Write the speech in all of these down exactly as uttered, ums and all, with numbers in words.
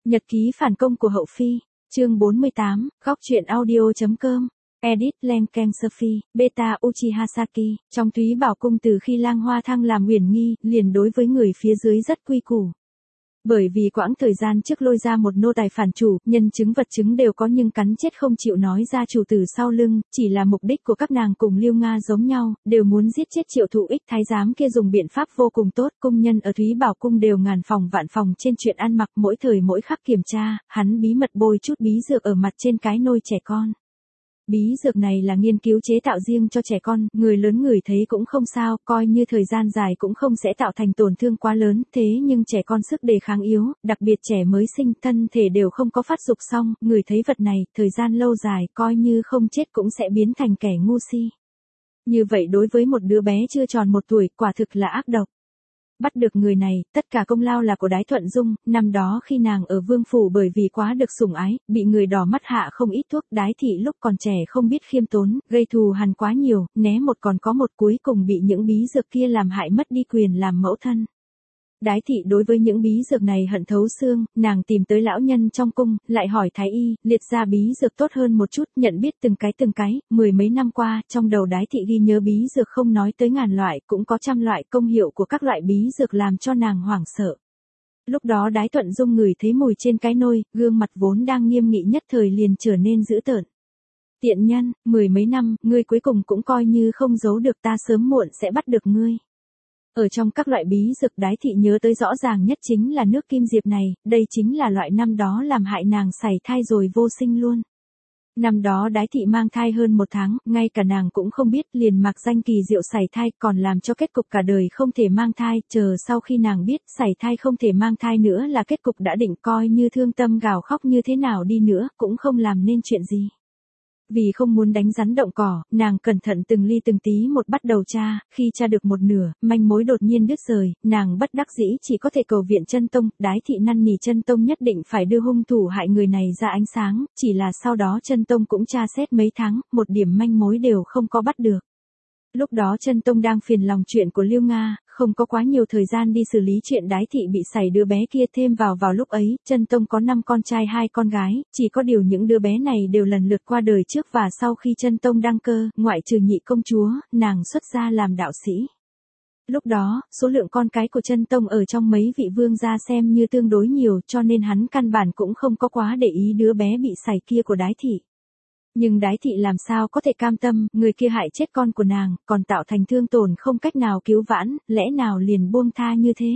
Nhật ký phản công của hậu phi, chương bốn mươi tám, góc truyện audio.com. Edit Lenken Sophie, Beta Uchiha Saki, trong Thúy Bảo Cung từ khi Lang Hoa Thăng làm Uyển Nghi, liền đối với người phía dưới rất quy củ. Bởi vì quãng thời gian trước lôi ra một nô tài phản chủ, nhân chứng vật chứng đều có nhưng cắn chết không chịu nói ra chủ tử sau lưng, chỉ là mục đích của các nàng cùng Liêu Nga giống nhau, đều muốn giết chết Triệu Thụ Ích. Thái giám kia dùng biện pháp vô cùng tốt, cung nhân ở Thúy Bảo Cung đều ngàn phòng vạn phòng trên chuyện ăn mặc, mỗi thời mỗi khắc kiểm tra, hắn bí mật bôi chút bí dược ở mặt trên cái nôi trẻ con. Bí dược này là nghiên cứu chế tạo riêng cho trẻ con, người lớn ngửi thấy cũng không sao, coi như thời gian dài cũng không sẽ tạo thành tổn thương quá lớn, thế nhưng trẻ con sức đề kháng yếu, đặc biệt trẻ mới sinh, thân thể đều không có phát dục xong, người thấy vật này, thời gian lâu dài, coi như không chết cũng sẽ biến thành kẻ ngu si. Như vậy đối với một đứa bé chưa tròn một tuổi, quả thực là ác độc. Bắt được người này, tất cả công lao là của Đái Thuận Dung, năm đó khi nàng ở vương phủ bởi vì quá được sủng ái, bị người đỏ mắt hạ không ít thuốc. Đái thị lúc còn trẻ không biết khiêm tốn, gây thù hằn quá nhiều, né một còn có một, cuối cùng bị những bí dược kia làm hại mất đi quyền làm mẫu thân. Đái thị đối với những bí dược này hận thấu xương, nàng tìm tới lão nhân trong cung, lại hỏi thái y, liệt ra bí dược tốt hơn một chút, nhận biết từng cái từng cái, mười mấy năm qua, trong đầu đái thị ghi nhớ bí dược không nói tới ngàn loại, cũng có trăm loại, công hiệu của các loại bí dược làm cho nàng hoảng sợ. Lúc đó Đái Thuận Dung ngửi thấy mùi trên cái nôi, gương mặt vốn đang nghiêm nghị nhất thời liền trở nên dữ tợn. Tiện nhân, mười mấy năm, ngươi cuối cùng cũng coi như không giấu được, ta sớm muộn sẽ bắt được ngươi. Ở trong các loại bí dược Đái thị nhớ tới rõ ràng nhất chính là nước kim diệp này, đây chính là loại năm đó làm hại nàng sảy thai rồi vô sinh luôn. Năm đó Đái thị mang thai hơn một tháng, ngay cả nàng cũng không biết, liền mặc danh kỳ diệu sảy thai, còn làm cho kết cục cả đời không thể mang thai, chờ sau khi nàng biết sảy thai không thể mang thai nữa là kết cục đã định, coi như thương tâm gào khóc như thế nào đi nữa, cũng không làm nên chuyện gì. Vì không muốn đánh rắn động cỏ, nàng cẩn thận từng ly từng tí một bắt đầu tra, khi tra được một nửa, manh mối đột nhiên đứt rời, nàng bất đắc dĩ chỉ có thể cầu viện Chân Tông. Đái thị năn nỉ Chân Tông nhất định phải đưa hung thủ hại người này ra ánh sáng, chỉ là sau đó Chân Tông cũng tra xét mấy tháng, một điểm manh mối đều không có bắt được. Lúc đó Chân Tông đang phiền lòng chuyện của Liêu Nga, không có quá nhiều thời gian đi xử lý chuyện Đái thị bị sảy đứa bé kia. Thêm vào vào lúc ấy, Chân Tông có năm con trai hai con gái, chỉ có điều những đứa bé này đều lần lượt qua đời trước và sau khi Chân Tông đăng cơ, ngoại trừ nhị công chúa, nàng xuất gia làm đạo sĩ. Lúc đó, số lượng con cái của Chân Tông ở trong mấy vị vương gia xem như tương đối nhiều, cho nên hắn căn bản cũng không có quá để ý đứa bé bị sảy kia của Đái thị. Nhưng Đái thị làm sao có thể cam tâm, người kia hại chết con của nàng, còn tạo thành thương tổn không cách nào cứu vãn, lẽ nào liền buông tha như thế?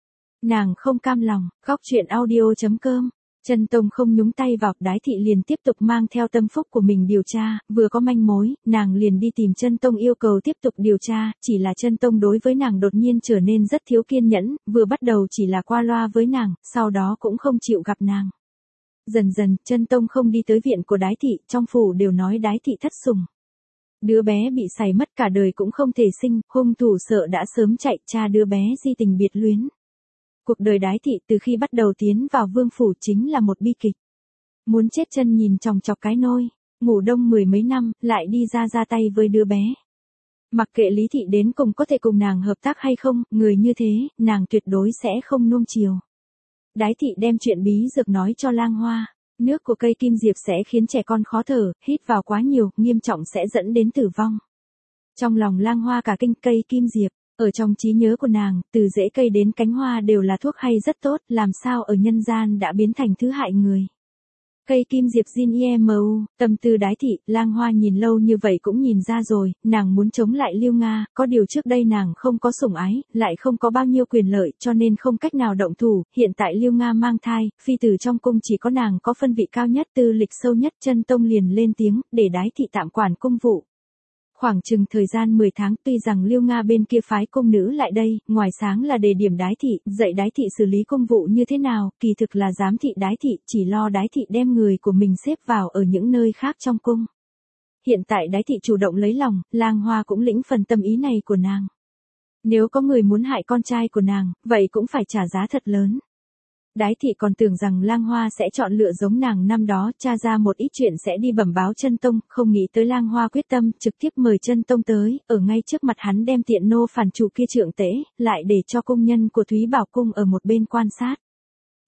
Nàng không cam lòng, góc truyện audio.com. Chân Tông không nhúng tay vào, Đái thị liền tiếp tục mang theo tâm phúc của mình điều tra, vừa có manh mối, nàng liền đi tìm Chân Tông yêu cầu tiếp tục điều tra, chỉ là Chân Tông đối với nàng đột nhiên trở nên rất thiếu kiên nhẫn, vừa bắt đầu chỉ là qua loa với nàng, sau đó cũng không chịu gặp nàng. Dần dần, Chân Tông không đi tới viện của Đái thị, trong phủ đều nói Đái thị thất sủng. Đứa bé bị sảy mất cả đời cũng không thể sinh, hung thủ sợ đã sớm chạy, cha đứa bé di tình biệt luyến. Cuộc đời Đái thị từ khi bắt đầu tiến vào vương phủ chính là một bi kịch. Muốn chết chân nhìn chòng chọc cái nôi, ngủ đông mười mấy năm, lại đi ra ra tay với đứa bé. Mặc kệ Lý thị đến cùng có thể cùng nàng hợp tác hay không, người như thế, nàng tuyệt đối sẽ không nuông chiều. Đái thị đem chuyện bí dược nói cho Lang Hoa, nước của cây kim diệp sẽ khiến trẻ con khó thở, hít vào quá nhiều, nghiêm trọng sẽ dẫn đến tử vong. Trong lòng Lang Hoa cả kinh, cây kim diệp, ở trong trí nhớ của nàng, từ rễ cây đến cánh hoa đều là thuốc hay rất tốt, làm sao ở nhân gian đã biến thành thứ hại người. Cây kim diệp Jin i em u, tâm tư Đái thị, Lang Hoa nhìn lâu như vậy cũng nhìn ra rồi, nàng muốn chống lại Liêu Nga, có điều trước đây nàng không có sủng ái, lại không có bao nhiêu quyền lợi, cho nên không cách nào động thủ, hiện tại Liêu Nga mang thai, phi tử trong cung chỉ có nàng có phân vị cao nhất, tư lịch sâu nhất. Chân Tông liền lên tiếng, để Đái thị tạm quản cung vụ. Khoảng chừng thời gian mười tháng, tuy rằng Liêu Nga bên kia phái cung nữ lại đây, ngoài sáng là đề điểm Đái thị, dạy Đái thị xử lý công vụ như thế nào, kỳ thực là giám thị Đái thị, chỉ lo Đái thị đem người của mình xếp vào ở những nơi khác trong cung. Hiện tại Đái thị chủ động lấy lòng, Lang Hoa cũng lĩnh phần tâm ý này của nàng. Nếu có người muốn hại con trai của nàng, vậy cũng phải trả giá thật lớn. Đái thị còn tưởng rằng Lang Hoa sẽ chọn lựa giống nàng năm đó, tra ra một ít chuyện sẽ đi bẩm báo Chân Tông, không nghĩ tới Lang Hoa quyết tâm trực tiếp mời Chân Tông tới, ở ngay trước mặt hắn đem tiện nô phản chủ kia trượng tễ, lại để cho công nhân của Thúy Bảo Cung ở một bên quan sát.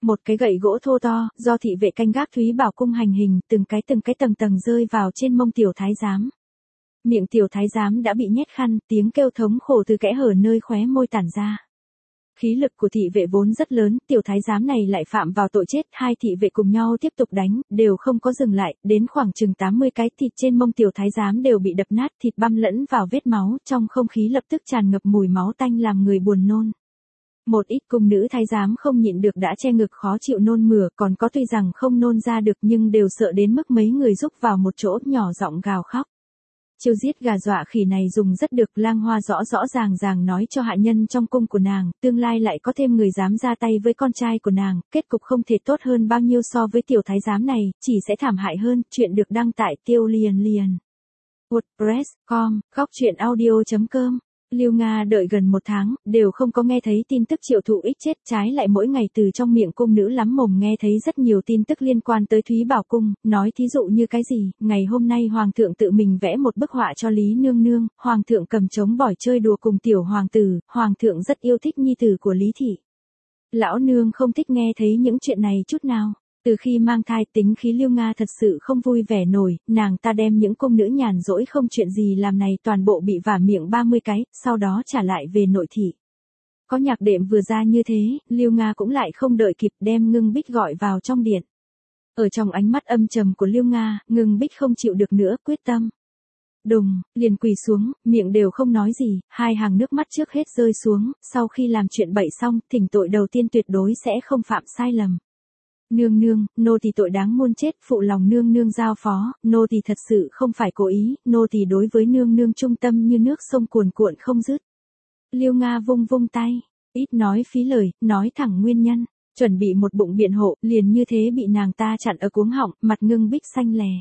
Một cái gậy gỗ thô to, do thị vệ canh gác Thúy Bảo cung hành hình, từng cái từng cái tầng tầng rơi vào trên mông tiểu thái giám. Miệng tiểu thái giám đã bị nhét khăn, tiếng kêu thống khổ từ kẽ hở nơi khóe môi tản ra. Khí lực của thị vệ vốn rất lớn, tiểu thái giám này lại phạm vào tội chết, hai thị vệ cùng nhau tiếp tục đánh, đều không có dừng lại, đến khoảng chừng tám mươi cái thịt trên mông tiểu thái giám đều bị đập nát, thịt băm lẫn vào vết máu, trong không khí lập tức tràn ngập mùi máu tanh làm người buồn nôn. Một ít cung nữ thái giám không nhịn được đã che ngực khó chịu nôn mửa, còn có tuy rằng không nôn ra được nhưng đều sợ đến mức mấy người rúc vào một chỗ nhỏ giọng gào khóc. Chiêu giết gà dọa khỉ này dùng rất được, Lang Hoa rõ rõ ràng ràng nói cho hạ nhân trong cung của nàng, tương lai lại có thêm người dám ra tay với con trai của nàng, kết cục không thể tốt hơn bao nhiêu so với tiểu thái giám này, chỉ sẽ thảm hại hơn. Chuyện được đăng tại tiêu liền liền. WordPress chấm com, góc truyện audio chấm com. Lưu Nga đợi gần một tháng, đều không có nghe thấy tin tức Triệu Thụ Ích chết, trái lại mỗi ngày từ trong miệng cung nữ lắm mồm nghe thấy rất nhiều tin tức liên quan tới Thúy Bảo Cung, nói thí dụ như cái gì, ngày hôm nay Hoàng thượng tự mình vẽ một bức họa cho Lý Nương Nương, Hoàng thượng cầm trống bỏi chơi đùa cùng tiểu hoàng tử, Hoàng thượng rất yêu thích nhi tử của Lý Thị. Lão Nương không thích nghe thấy những chuyện này chút nào. Từ khi mang thai tính khí Lưu Nga thật sự không vui vẻ nổi, nàng ta đem những cung nữ nhàn rỗi không chuyện gì làm này toàn bộ bị vả miệng ba mươi cái, sau đó trả lại về nội thị. Có nhạc đệm vừa ra như thế, Lưu Nga cũng lại không đợi kịp đem Ngưng Bích gọi vào trong điện. Ở trong ánh mắt âm trầm của Lưu Nga, Ngưng Bích không chịu được nữa, quyết tâm. Đùng, liền quỳ xuống, miệng đều không nói gì, hai hàng nước mắt trước hết rơi xuống, sau khi làm chuyện bậy xong, thỉnh tội đầu tiên tuyệt đối sẽ không phạm sai lầm. Nương nương, nô tỳ tội đáng muôn chết, phụ lòng nương nương giao phó, nô tỳ thật sự không phải cố ý, nô tỳ đối với nương nương trung tâm như nước sông cuồn cuộn không dứt. Lưu Nga vung vung tay, ít nói phí lời, nói thẳng nguyên nhân, chuẩn bị một bụng biện hộ, liền như thế bị nàng ta chặn ở cuống họng, mặt Ngưng Bích xanh lè.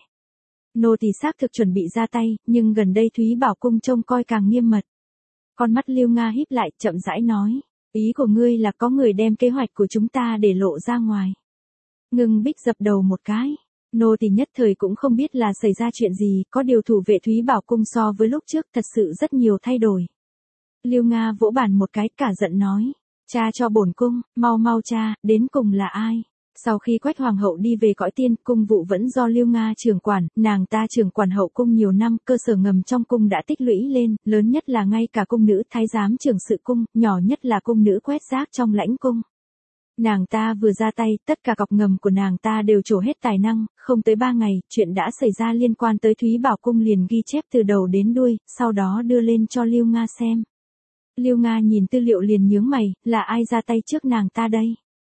Nô tỳ xác thực chuẩn bị ra tay, nhưng gần đây Thúy Bảo Cung trông coi càng nghiêm mật. Con mắt Lưu Nga híp lại, chậm rãi nói, ý của ngươi là có người đem kế hoạch của chúng ta để lộ ra ngoài. Ngưng Bích dập đầu một cái. Nô tỳ nhất thời cũng không biết là xảy ra chuyện gì, có điều thủ vệ Thúy Bảo Cung so với lúc trước thật sự rất nhiều thay đổi. Lưu Nga vỗ bàn một cái, cả giận nói. Cha cho bổn cung, mau mau cha, đến cùng là ai? Sau khi Quách Hoàng hậu đi về cõi tiên, cung vụ vẫn do Lưu Nga trưởng quản, nàng ta trưởng quản hậu cung nhiều năm, cơ sở ngầm trong cung đã tích lũy lên, lớn nhất là ngay cả cung nữ thái giám trưởng sự cung, nhỏ nhất là cung nữ quét rác trong lãnh cung. Nàng ta vừa ra tay, tất cả cọc ngầm của nàng ta đều trổ hết tài năng, không tới ba ngày, chuyện đã xảy ra liên quan tới Thúy Bảo Cung liền ghi chép từ đầu đến đuôi, sau đó đưa lên cho Lưu Nga xem. Lưu Nga nhìn tư liệu liền nhướng mày, là ai ra tay trước nàng ta đây?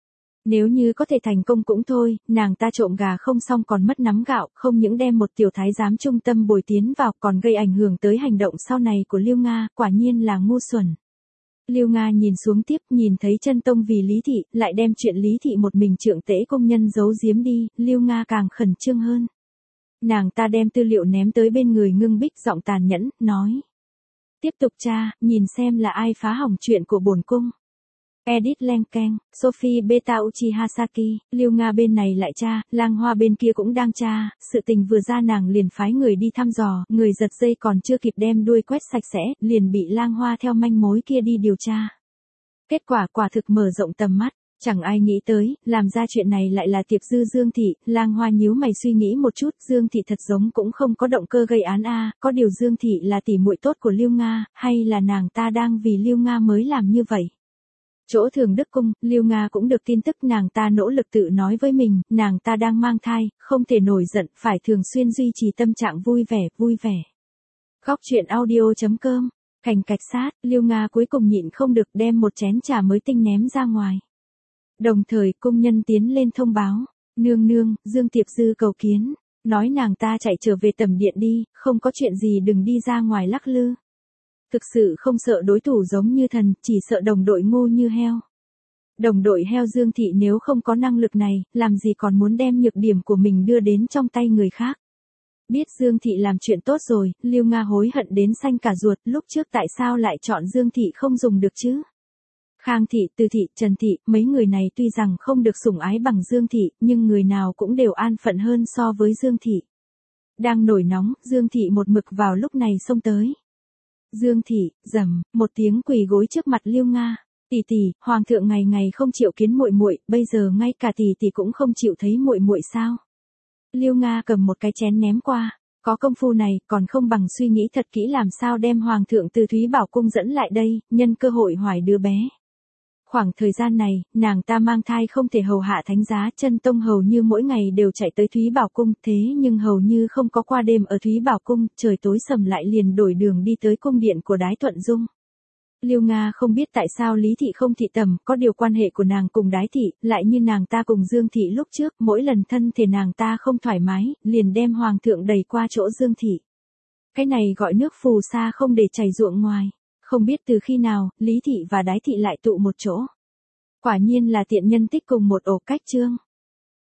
Nếu như có thể thành công cũng thôi, nàng ta trộm gà không xong còn mất nắm gạo, không những đem một tiểu thái giám trung tâm bồi tiến vào còn gây ảnh hưởng tới hành động sau này của Lưu Nga, quả nhiên là ngu xuẩn. Lưu Nga nhìn xuống tiếp, nhìn thấy chân tông vì Lý Thị, lại đem chuyện Lý Thị một mình trượng tễ công nhân giấu giếm đi, Lưu Nga càng khẩn trương hơn. Nàng ta đem tư liệu ném tới bên người Ngưng Bích, giọng tàn nhẫn, nói. Tiếp tục tra, nhìn xem là ai phá hỏng chuyện của bổn cung. Edit Lenken, Sophie Beta Uchiha Saki, Lưu Nga bên này lại tra, Lang Hoa bên kia cũng đang tra, sự tình vừa ra nàng liền phái người đi thăm dò, người giật dây còn chưa kịp đem đuôi quét sạch sẽ, liền bị Lang Hoa theo manh mối kia đi điều tra. Kết quả quả thực mở rộng tầm mắt, chẳng ai nghĩ tới, làm ra chuyện này lại là Tiệp Dư Dương Thị, Lang Hoa nhíu mày suy nghĩ một chút, Dương Thị thật giống cũng không có động cơ gây án a, có điều Dương Thị là tỷ muội tốt của Lưu Nga, hay là nàng ta đang vì Lưu Nga mới làm như vậy. Chỗ Thường Đức Cung, Lưu Nga cũng được tin tức nàng ta nỗ lực tự nói với mình, nàng ta đang mang thai, không thể nổi giận, phải thường xuyên duy trì tâm trạng vui vẻ, vui vẻ. Góc truyện audio chấm com, cảnh cạch sát, Lưu Nga cuối cùng nhịn không được đem một chén trà mới tinh ném ra ngoài. Đồng thời cung nhân tiến lên thông báo, nương nương, Dương Tiệp Dư cầu kiến, nói nàng ta chạy trở về tầm điện đi, không có chuyện gì đừng đi ra ngoài lắc lư. Thực sự không sợ đối thủ giống như thần, chỉ sợ đồng đội ngu như heo. Đồng đội heo Dương Thị nếu không có năng lực này, làm gì còn muốn đem nhược điểm của mình đưa đến trong tay người khác. Biết Dương Thị làm chuyện tốt rồi, Lưu Nga hối hận đến xanh cả ruột, lúc trước tại sao lại chọn Dương Thị không dùng được chứ? Khang Thị, Từ Thị, Trần Thị, mấy người này tuy rằng không được sủng ái bằng Dương Thị, nhưng người nào cũng đều an phận hơn so với Dương Thị. Đang nổi nóng, Dương Thị một mực vào lúc này xông tới. Dương Thị, rầm, một tiếng quỳ gối trước mặt Lưu Nga. Tỷ tỷ, hoàng thượng ngày ngày không chịu kiến muội muội, bây giờ ngay cả tỷ tỷ cũng không chịu thấy muội muội sao? Liêu Nga cầm một cái chén ném qua, có công phu này, còn không bằng suy nghĩ thật kỹ làm sao đem hoàng thượng từ Thúy Bảo cung dẫn lại đây, nhân cơ hội hoài đứa bé. Khoảng thời gian này, nàng ta mang thai không thể hầu hạ thánh giá, chân tông hầu như mỗi ngày đều chạy tới Thúy Bảo cung, thế nhưng hầu như không có qua đêm ở Thúy Bảo cung, trời tối sầm lại liền đổi đường đi tới cung điện của Đái Thuận Dung. Liêu Nga không biết tại sao Lý Thị không thị tầm, có điều quan hệ của nàng cùng Đái Thị, lại như nàng ta cùng Dương Thị lúc trước, mỗi lần thân thể nàng ta không thoải mái, liền đem hoàng thượng đẩy qua chỗ Dương Thị. Cái này gọi nước phù sa không để chảy ruộng ngoài. Không biết từ khi nào, Lý Thị và Đái Thị lại tụ một chỗ. Quả nhiên là tiện nhân tích cùng một ổ cách chương.